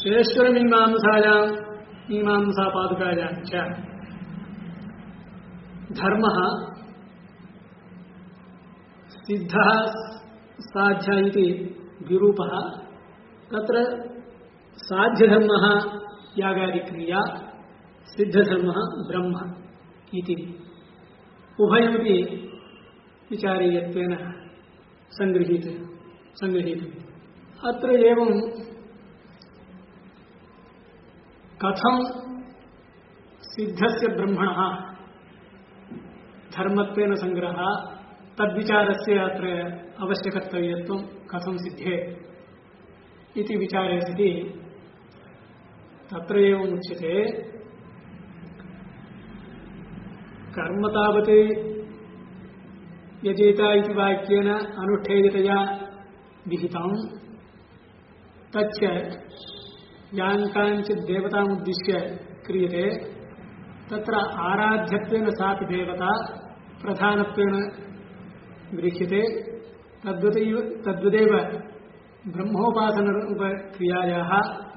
श्रेष्ठमीमांसायां मीमांसापादुकायां च धर्मः सिद्धः साध्य इति विरूपः तत्र साध्यधर्मः यागादिक्रिया सिद्धधर्मः ब्रह्म इति उभयमपि विचारीयत्वेन संगृहीतम् अत्र एवं कथं सिद्धस्य ब्रह्मणः धर्मत्वेन संग्रहः तद्विचारस्य अत्र आवश्यकत्वं कथं सिद्धे इति विचारे सति तत्र एवम् उच्यते कर्म तावत् यजेत इति वाक्येन अनुष्ठेयतया विहितं तच्च यान् काञ्चित् देवतामुद्दिश्य क्रियते तत्र आराध्यत्वेन सापि देवता प्रधानत्वेन गृह्यते तद्वदेव ब्रह्मोपासनरूपक्रियायाः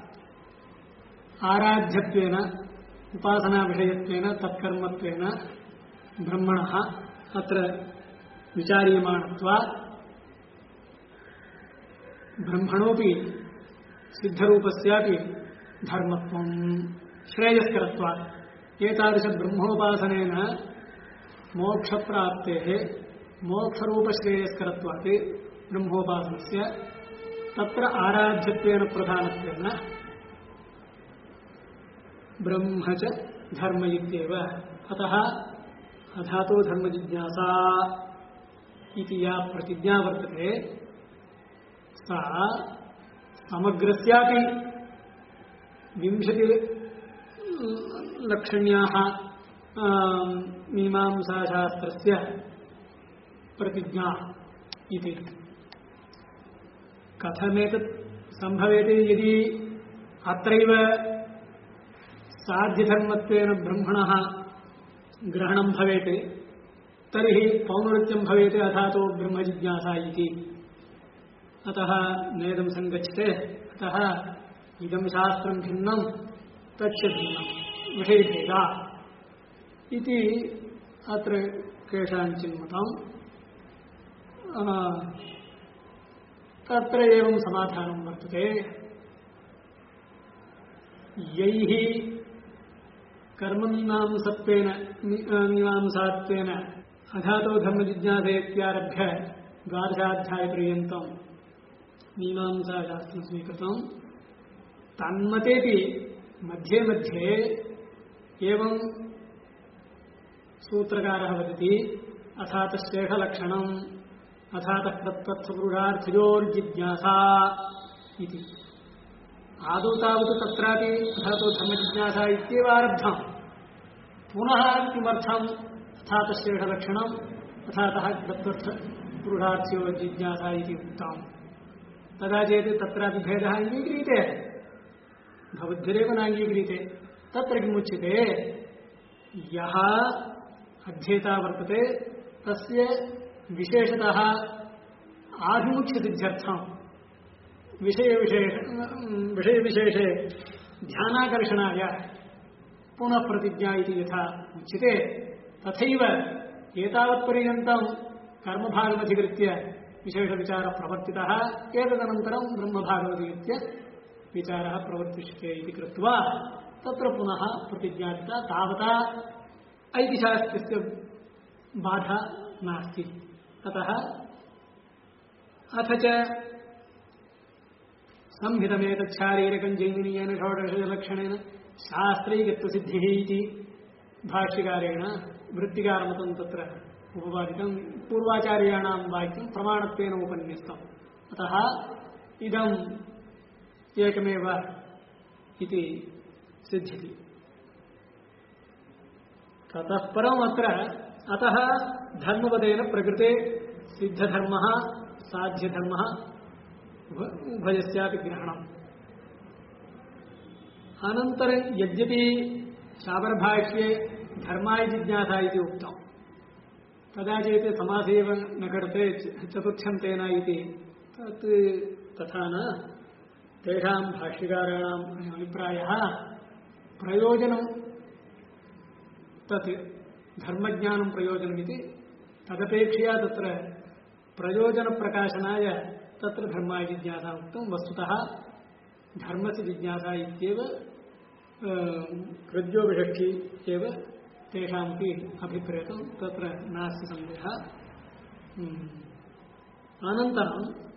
आराध्यत्वेन उपासनाविषयत्वेन तत्कर्मत्वेन ब्रह्मणः अत्र विचार्यमाणत्वात् ब्रह्मणोपि सिद्धरूपस्यापि धर्मत्वं श्रेयस्करत्वात् एतादृश ब्रह्मोपासनेन मोक्षप्राप्तेः मोक्षरूपश्रेयस्करत्वात् ब्रह्मोपासनस्य तत्र आराध्यत्वेन प्रधानत्वेन ब्रह्म च धर्म इत्येव अतः अधातो धर्मजिज्ञासा इति या प्रतिज्ञा वर्तते सा समग्रस्यापि 20 लक्षण्याः मीमांसाशास्त्रस्य प्रतिज्ञा इति कथमेतत् सम्भवेति यदि अत्रैव साध्यधर्मत्वेन ब्रह्मणः ग्रहणं भवेत् तर्हि पौनरुक्त्यं भवेत् अथातो ब्रह्मजिज्ञासा इति अतः नेदं संगच्छते अतः इदं शास्त्रं भिन्नं तच्च भिन्नं विषयभेदा इति अत्र केषाञ्चिन् मतं तत्र एवं समाधानं वर्तते यैः कर्ममीमांसत्वेन मीमांसात्वेन अधातो धर्मजिज्ञासेत्यारभ्य 12अध्यायपर्यन्तं मीमांसाशास्त्रं स्वीकृतं तन्मतेपि मध्ये मध्ये एवं सूत्रकारः वदति अथातश्रेष्ठलक्षणम् अथातः प्रत्यक्षपुरुषार्थयोर्जिज्ञासा इति आदौ तावत् तत्रापि अथातो धर्मजिज्ञासा इत्येव आरब्धं पुनः किमर्थम् अथातश्रेष्ठलक्षणम् अथातः प्रत्यक्षपुरुषार्थयोर्जिज्ञासा इति उक्तम् तदा चेत् तत्रापि भेदः अङ्गीक्रियते भवद्भिरेव नाङ्गीक्रियते तत्र किमुच्यते यः अध्येता वर्तते तस्य विशेषतः आभिमुख्यसिद्ध्यर्थं विषयविशेषे ध्यानाकर्षणाय पुनः प्रतिज्ञा इति यथा उच्यते तथैव एतावत्पर्यन्तं कर्मभागमधिकृत्य विशेषविचारः प्रवर्तितः एतदनन्तरं ब्रह्मभागमधिकृत्य विचारः प्रवर्तिष्यते इति कृत्वा तत्र पुनः प्रतिज्ञाता तावता ऐतिशास्त्रस्य बाधा नास्ति अतः अथ च संहितमेतत् शारीरकं जैमिनीयेन षोडशलक्षणेन शास्त्रैकत्वसिद्धिः इति भाष्यकारेण वृत्तिकारमतं तत्र उपपादितं पूर्वाचार्याणां वाक्यं प्रमाणत्वेन उपन्यस्तम् अतः इदम् एकमेव इति सिद्ध्यति ततः परम् अत्र अतः धर्मपदेन प्रकृते सिद्धधर्मः साध्यधर्मः उभयस्यापि ग्रहणम् अनन्तरं यद्यपि शाबरभाष्ये धर्माय जिज्ञासा इति उक्तम् तदा चेत् समासे एव न कर्ते चतुर्थ्यं तेन इति तत् तथा न तेषां भाष्यकाराणाम् अभिप्रायः प्रयोजनं तत् धर्मज्ञानं प्रयोजनमिति तदपेक्षया तत्र प्रयोजनप्रकाशनाय तत्र धर्माय जिज्ञासा उक्तं वस्तुतः धर्मस्य जिज्ञासा इत्येव रज्जोविषष्ठी एव तेषामपि अभिप्रेतं तत्र नास्ति सन्देहः। अनन्तरं